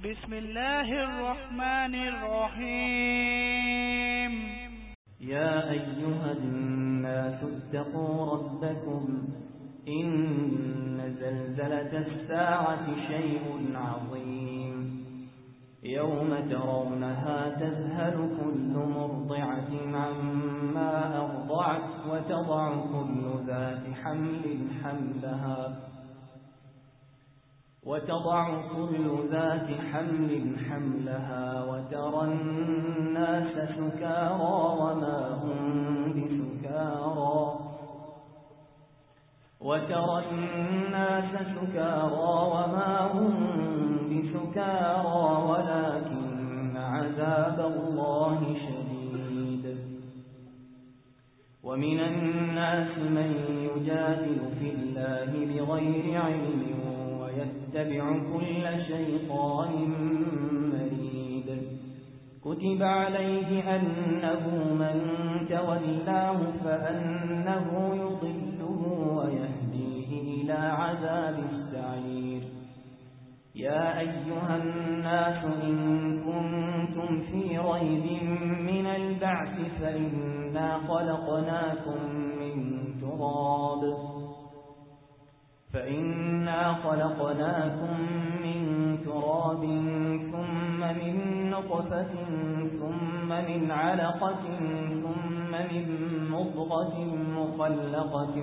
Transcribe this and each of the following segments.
بسم الله الرحمن الرحيم. يا أيها الناس اتقوا ربكم إن زلزلة الساعة شيء عظيم يوم ترونها تذهل كل مرضعة عما أرضعت وتضع كل ذات حمل حملها وترى الناس سكارى وما هم بسكارى ولكن عذاب الله شديد. ومن الناس من يجادل في الله بغير علم ويتبع كل شيطان مريد. كتب عليه أنه من تولاه فأنه يضله ويهديه إلى عذاب السعير. يا أيها الناس إن كنتم في ريب من البعث فإنا خلقناكم من تراب ثم من نطفة ثم من علقة ثم من مضغة مخلقة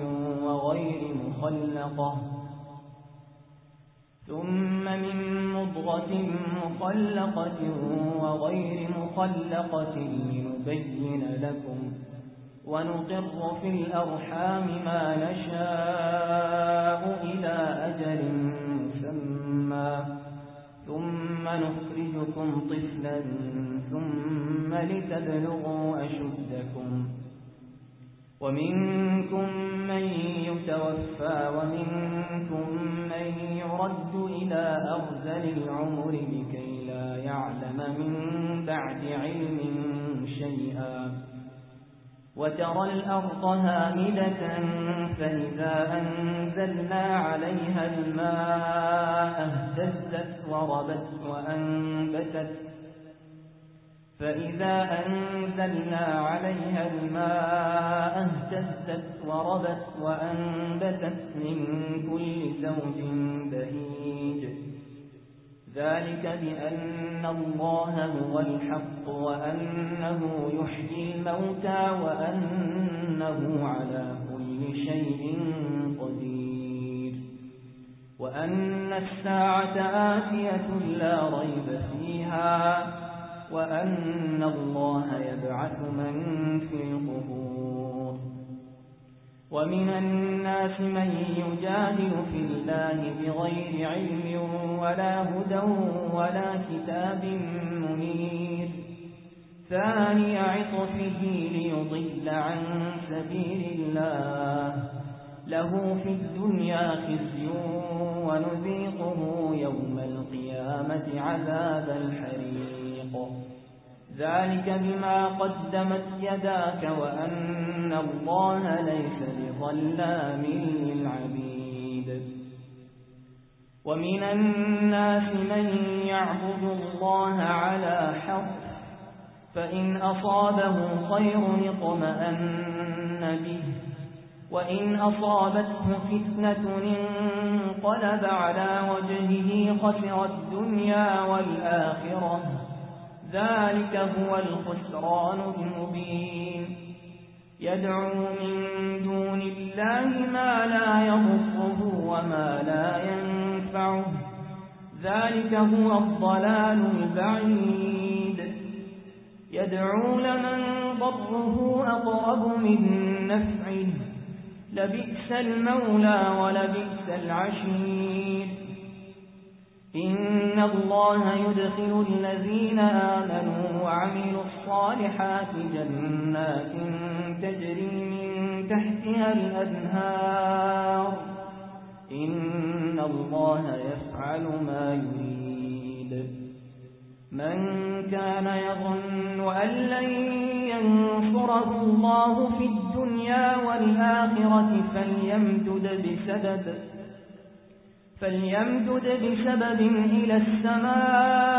وغير مخلقة لنبين لكم ونقر في الأرحام ما نشاء إلى أجل مسمى ثم نخرجكم طفلا ثم لتبلغوا أشدكم. ومنكم من يتوفى ومنكم من يرد إلى أرذل العمر لكي لا يعلم من بعد علم شيئا. وترى الأرض هامدة فإذا أنزلنا عليها الماء اهتزت وربت وأنبتت من كل زوج بهيج. ذلك بأن الله هو الحق وأنه يحيي الموتى وأنه على كل شيء قدير. وأن الساعة آتية لا ريب فيها وأن الله يبعث من في القبور. ومن الناس من يجادل في الله بغير علم ولا هدى ولا كتاب منير. ثاني عطفه ليضل عن سبيل الله له في الدنيا خزي ونذيقه يوم القيامة عذاب الحريق. ذلك بما قدمت يداك وأن الله ليس بظلام للعبيد. ومن الناس من يعبد الله على حرف فإن أصابه خير اطمأن به وإن أصابته فتنة انقلب على وجهه خسر الدنيا والآخرة. ذلك هو الخسران المبين. يدعو من دون الله ما لا يضره وما لا ينفعه. ذلك هو الضلال البعيد. يدعو لمن ضره أقرب من نفعه. لبئس المولى ولبئس العشير. إن الله يدخل الذين آمنوا وعملوا الصالحات جنات تجري من تحتها الأنهار. إن الله يفعل ما يريد. من كان يظن أن لن ينصره الله في الدنيا والآخرة فليمدد بسبب إلى السماء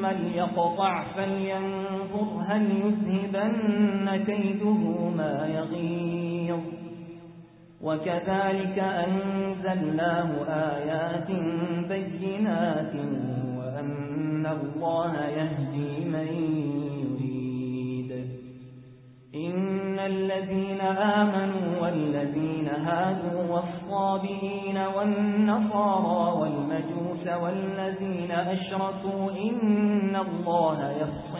فليقطع فلينظر هل يذهبن كيده ما يغيظ وكذلك أنزلناه آيات بينات وأن الله يهدي من يريد إن الذين آمنوا والذين هادوا والصابئين والنصارى والمجوس والذين أشركوا إن الله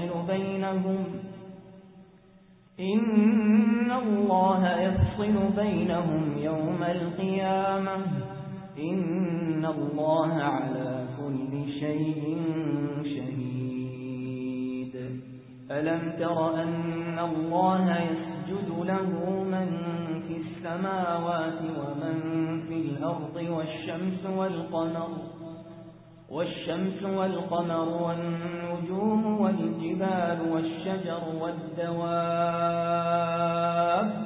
يفصل بينهم يوم القيامة إن الله على كل شيء شهيد ألم تر أن الله يسجد له من في السماوات ومن في الأرض والشمس والقمر والنجوم والجبال والشجر والدواب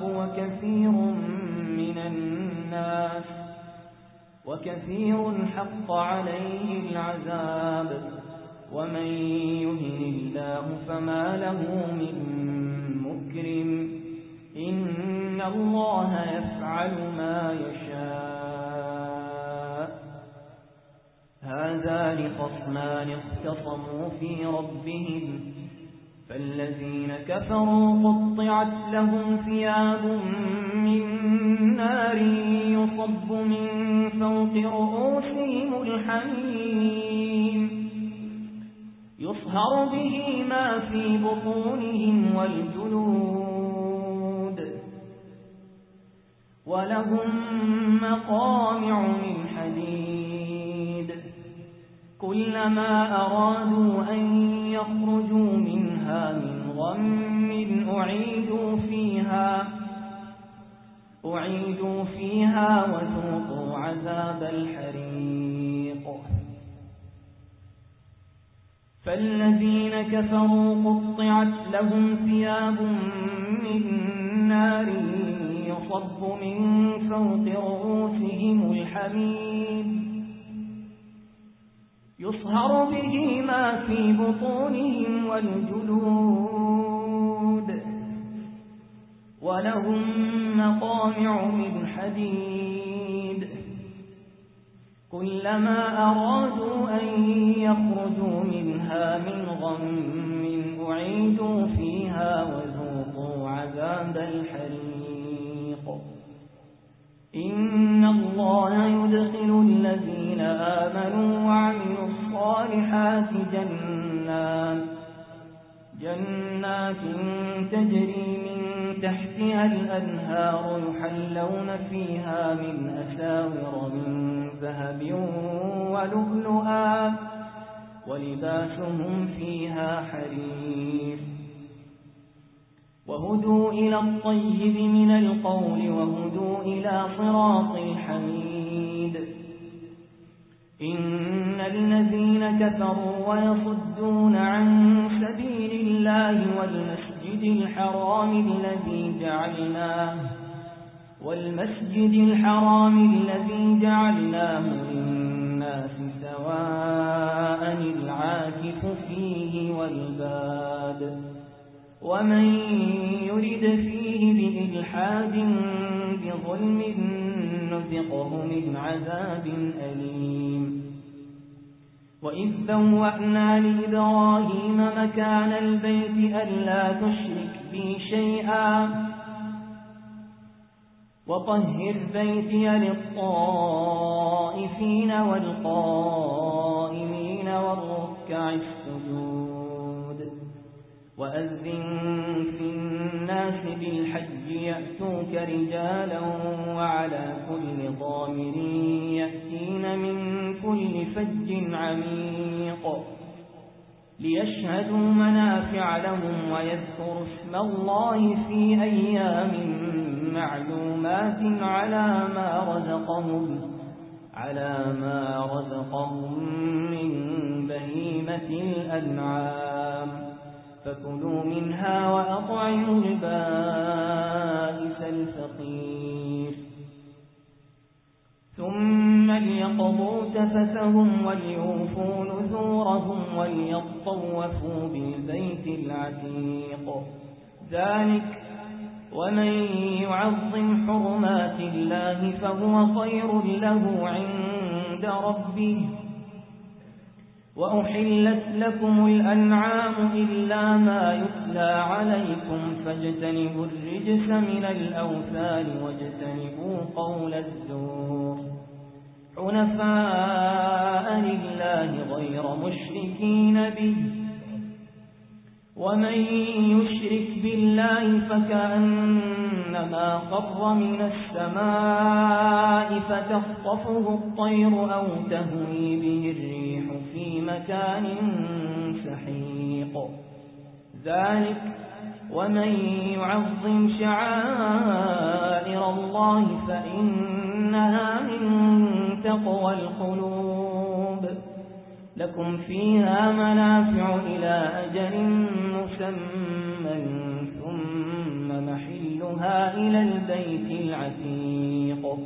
وكثير حق عليه العذاب ومن يهن الله فما له من مكرم إن الله يفعل ما يشاء هذان خصمان اختصموا في ربهم فالذين كفروا قطعت لهم ثياب من نار يصب من فوق رؤوسهم الحميم يصهر به ما في بطونهم والجلود ولهم مقامع من حديد كلما أرادوا أن يخرجوا منها من غم أعيدوا فيها وذوقوا عذاب الحريق فالذين كفروا قطعت لهم ثياب من نار يصب من فوق رؤوسهم الحميم يصهر به ما في بطونهم والجلود ولهم مقامع من حديد كلما أرادوا أن يخرجوا منها من غم أعيدوا فيها وذوقوا عذاب الحريق إن الله يدخل الذين آمنوا وعملوا الصالحات جنات تجري من تحتها الأنهار يحلون فيها من أساور من ذهب ولؤلؤا ولباسهم فيها حرير وهدوا إلى الطيب من القول وهدوا إلى صراط الحميد إن الذين كفروا ويصدون عن سبيل الله والمسجد الحرام الذي جعلناه للناس سواء العاكف فيه والباد ومن يرد فيه بإلحاد بظلم نذقه من عذاب أليم وإذ بوأنا لإبراهيم مكان البيت ألا تشرك بي شيئا وطهر بيتي للطائفين والقائمين والركع السجود وأذن في الناس بالحج يأتوك رجالا وعلى كل ضامر يأتين من كل فج عميق ليشهدوا منافع لهم ويذكروا اسم الله في أيام معلومات على ما رزقهم من بهيمة الأنعام فكلوا منها وأطعموا البائس الفقير ثم ليقضوا تفثهم وليوفوا نذورهم خطاهم وليطوفوا بالبيت العتيق. ذلك ومن يعظم حرمات الله فهو خير له عند ربه. وأحلت لكم الأنعام إلا ما يتلى عليكم فاجتنبوا الرجس من الأوثان واجتنبوا قول الزور حنفاء لله غير مشركين به. ومن يشرك بالله فكأنما خر من السماء فتخطفه الطير أو تهوي به الريح في مكان سحيق. ذلك ومن يعظم شعائر الله فإنها من تقوى القلوب. لكم فيها منافع إلى أجل مسمى ثم محلها إلى البيت العتيق.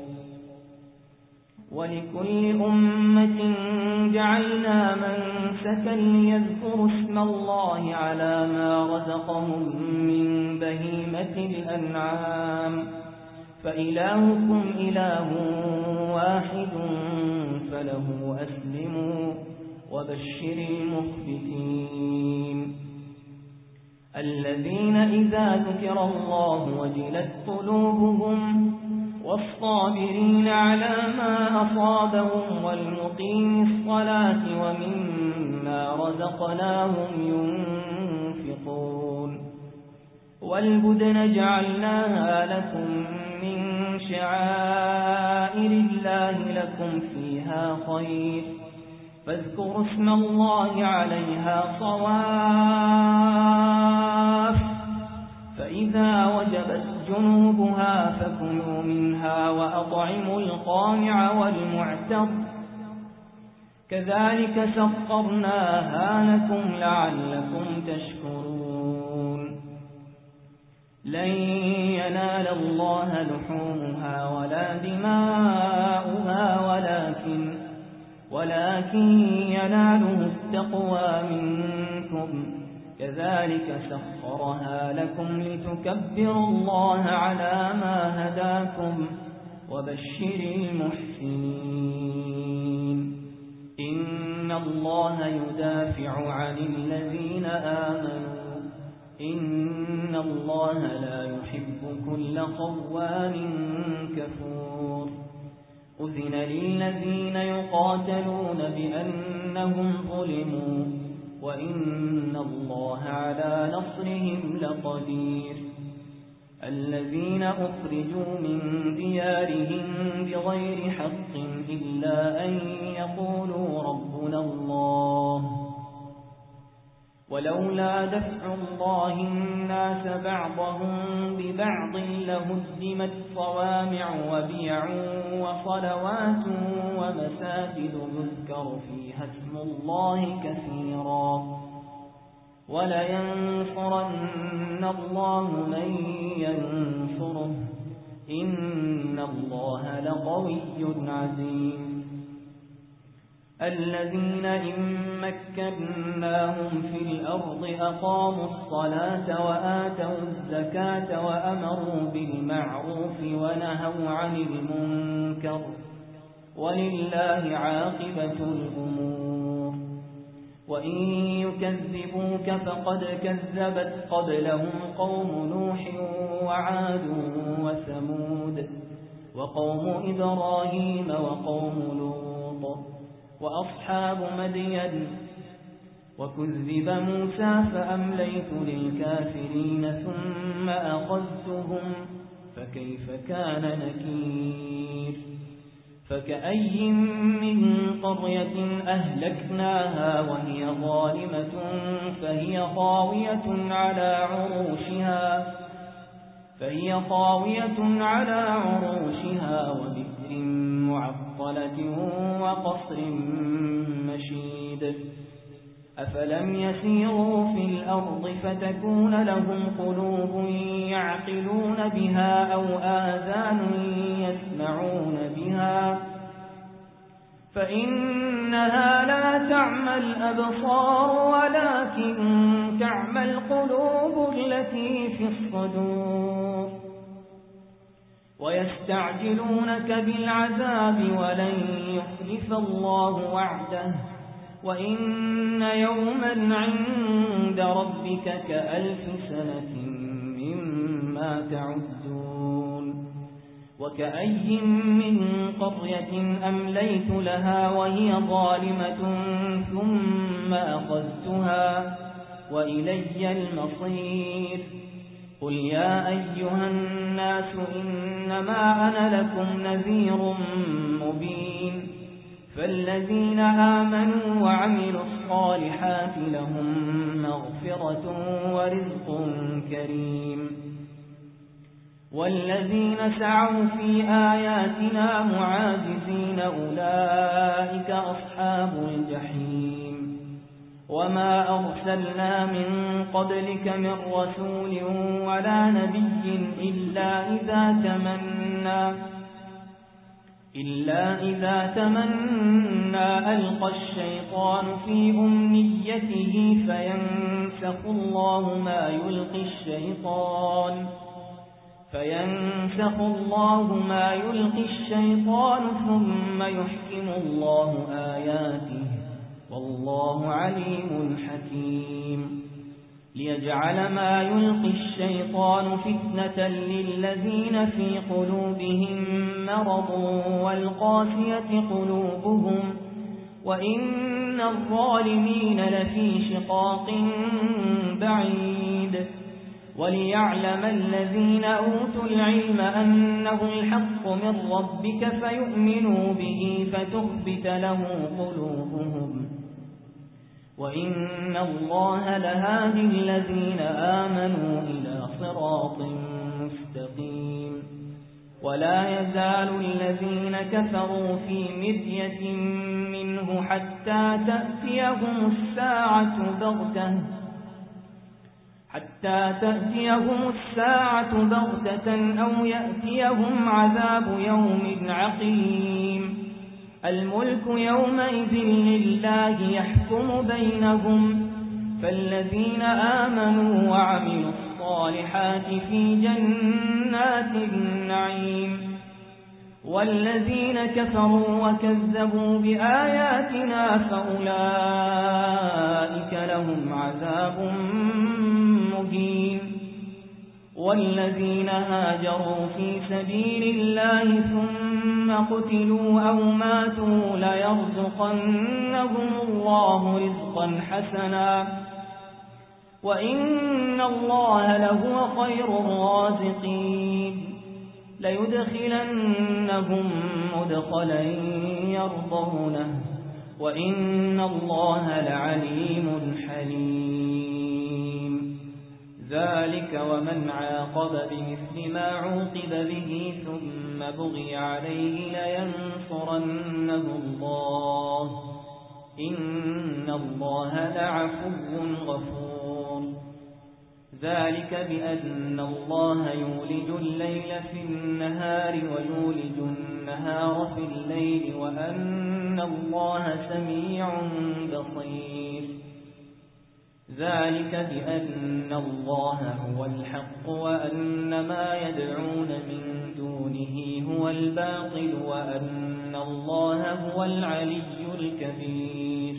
ولكل أمة جعلنا منسكا ليذكروا اسم الله على ما رزقهم من بهيمة الأنعام فإلهكم إله واحد فله أسلموا وبشر المخبتين الذين إذا ذكر الله وجلت قلوبهم والصابرين على ما أصابهم والمقيم الصلاة ومما رزقناهم ينفقون. والبدن جعلناها لكم من شعائر الله لكم فيها خير فاذكروا اسم الله عليها صواف فإذا وجبت جنوبها فكلوا منها وأطعموا القانع والمعتر كذلك سخرناها لكم لعلكم تشكرون. لن ينال الله لحومها ولا دماؤها ولكن يناله التقوى منكم كذلك سخرها لكم لتكبروا الله على ما هداكم وبشر المحسنين. إن الله يدافع عن الذين آمنوا إن الله لا يحب كل خوان كفور. أذن للذين يقاتلون بأنهم ظلموا وإن الله على نصرهم لقدير. الذين أخرجوا من ديارهم بغير حق إلا أن يقولوا ربنا الله ولولا دفع الله الناس بعضهم ببعض لهدمت صوامع وبيع وصلوات ومساجد يذكر فيها اسم الله كثيرا ولينصرن الله من ينصره إن الله لقوي عزيز. الذين إن مكناهم في الأرض أقاموا الصلاة وآتوا الزكاة وأمروا بالمعروف ونهوا عن المنكر ولله عاقبة الأمور. وإن يكذبوك فقد كذبت قبلهم قوم نوح وعاد وثمود وقوم إبراهيم وقوم لوط وأصحاب مدين وكذب موسى فأمليت للكافرين ثم أخذتهم فكيف كان نكير. فكأي من قرية أهلكناها وهي ظالمة فهي خاوية على عروشها وبئر معطلة وقصر مشيد. أفلم يسيروا في الأرض فتكون لهم قلوب يعقلون بها أو آذان يسمعون بها فإنها لا تعمى الأبصار ولكن تعمى القلوب التي في الصدور. ويستعجلونك بالعذاب ولن يخلف الله وعده وإن يوما عند ربك كألف سنة مما تعدون. وكأي من قرية أمليت لها وهي ظالمة ثم أخذتها وإلي المصير. قل يا أيها الناس إنما أنا لكم نذير مبين. فالذين آمنوا وعملوا الصالحات لهم مغفرة ورزق كريم. والذين سعوا في آياتنا معاجزين أولئك أصحاب الجحيم. وما أرسلنا من قبلك من رسول ولا نبي إلا إذا تمنى ألقى الشيطان في أمنيته فينسخ الله ما يلقي الشيطان ثم يحكم الله آياته والله عليم حكيم. ليجعل ما يلقي الشيطان فتنة للذين في قلوبهم مرض والقاسية قلوبهم وإن الظالمين لفي شقاق بعيد. وليعلم الذين أوتوا العلم أنه الحق من ربك فيؤمنوا به فتخبت له قلوبهم وإن الله لهادي الذين آمنوا إلى صراط مستقيم. ولا يزال الذين كفروا في مرية منه حتى تأتيهم الساعة بغتة أو يأتيهم عذاب يوم عقيم. الملك يومئذ لله يحكم بينهم. فالذين آمنوا وعملوا الصالحات في جنات النعيم. والذين كفروا وكذبوا بآياتنا فأولئك لهم عذاب مهين. والذين هاجروا في سبيل الله ثم قتلوا أو ماتوا ليرزقنهم الله رزقا حسنا وإن الله لهو خير الرازقين. ليدخلنهم مدخلا يرضونه وإن الله لعليم حليم. ذلك ومن عاقب بمثل ما عوقب به ثم بغي عليه لينصرنه الله إن الله لعفو غفور. ذلك بأن الله يولج الليل في النهار ويولج النهار في الليل وأن الله سميع بصير. ذلك بأن الله هو الحق وأن ما يدعون من دونه هو الباطل وأن الله هو العلي الكبير.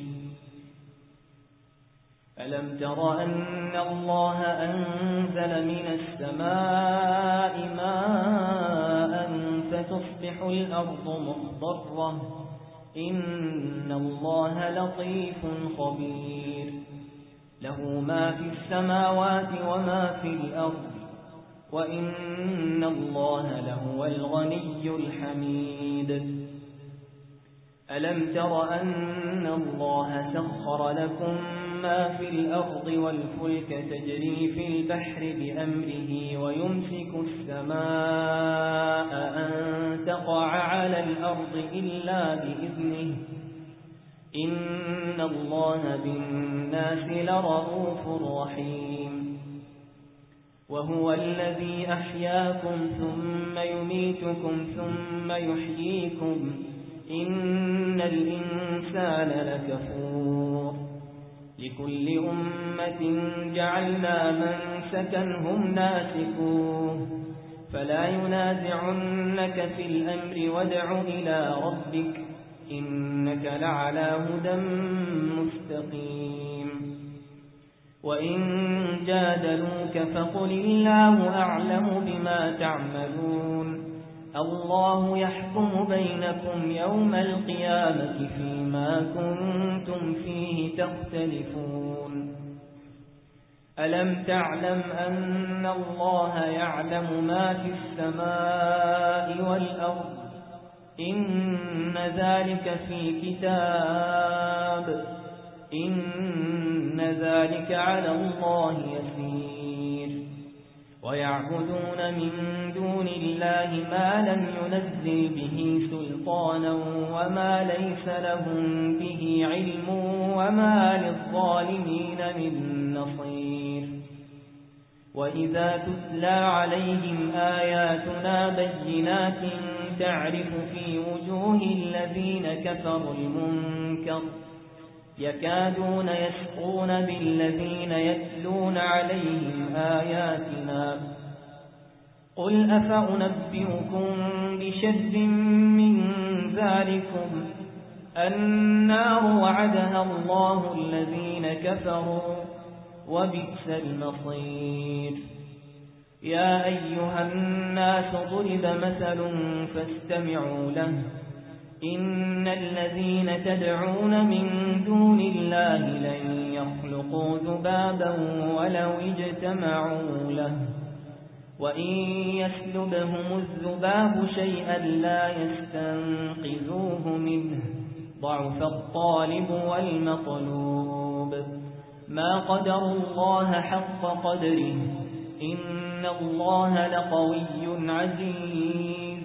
ألم تر أن الله أنزل من السماء ماء فتصبح الأرض مخضرة إن الله لطيف خبير. له ما في السماوات وما في الأرض وإن الله لهو الغني الحميد. ألم تر أن الله سخر لكم ما في الأرض والفلك تجري في البحر بأمره ويمسك السماء أن تقع على الأرض إلا بإذنه إن الله بالناس لرؤوف رحيم. وهو الذي أحياكم ثم يميتكم ثم يحييكم إن الإنسان لكفور لكل أمة جعلنا منسكا هم ناسكوه فلا ينازعنك في الأمر وادع إلى ربك إنك لعلى هدى مستقيم وإن جادلوك فقل الله أعلم بما تعملون الله يحكم بينكم يوم القيامة فيما كنتم فيه تختلفون ألم تعلم أن الله يعلم ما في السماء والأرض إن ذلك في كتاب إن ذلك على الله يسير ويعبدون من دون الله ما لم ينزل به سلطانا وما ليس لهم به علم وما للظالمين من نصير وإذا تتلى عليهم آياتنا بينات تعرف في وجوه الذين كفروا المنكر يكادون يسقون بالذين يتلون عليهم آياتنا قل أفأنبئكم بشر من ذلكم النار وعدها الله الذين كفروا وبئس المصير يا أيها الناس ضرب مثل فاستمعوا له إن الذين تدعون من دون الله لن يخلقوا ذبابا ولو اجتمعوا له وإن يسلبهم الذباب شيئا لا يستنقذوه منه ضعف الطالب والمطلوب ما قدر الله حق قدره إن الله لقوي عزيز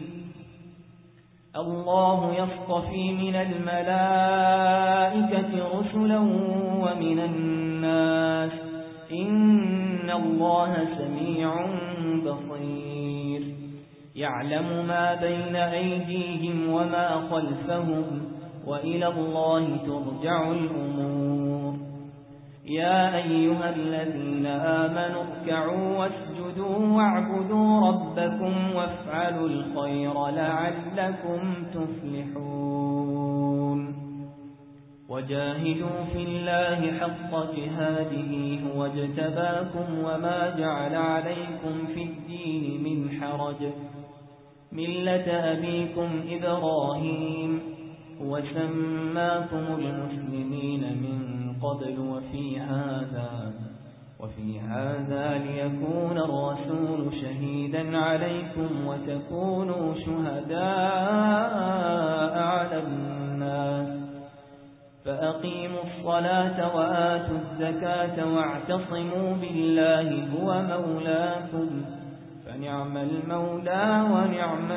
الله يصطفي من الملائكة رسلا ومن الناس إن الله سميع بصير يعلم ما بين أيديهم وما خلفهم وإلى الله ترجع الأمور يا أيها الذين آمنوا اركعوا واسجدوا واعبدوا ربكم وافعلوا الخير لعلكم تفلحون وجاهدوا في الله حق جهاده هو اجتباكم وما جعل عليكم في الدين من حرج ملة أبيكم إبراهيم وسماكم المسلمين من قبل وفي هذا ليكون الرسول شهيدا عليكم وتكونوا شهداء على الناس فأقيموا الصلاة وآتوا الزكاة واعتصموا بالله هو مولاكم فنعم المولى ونعم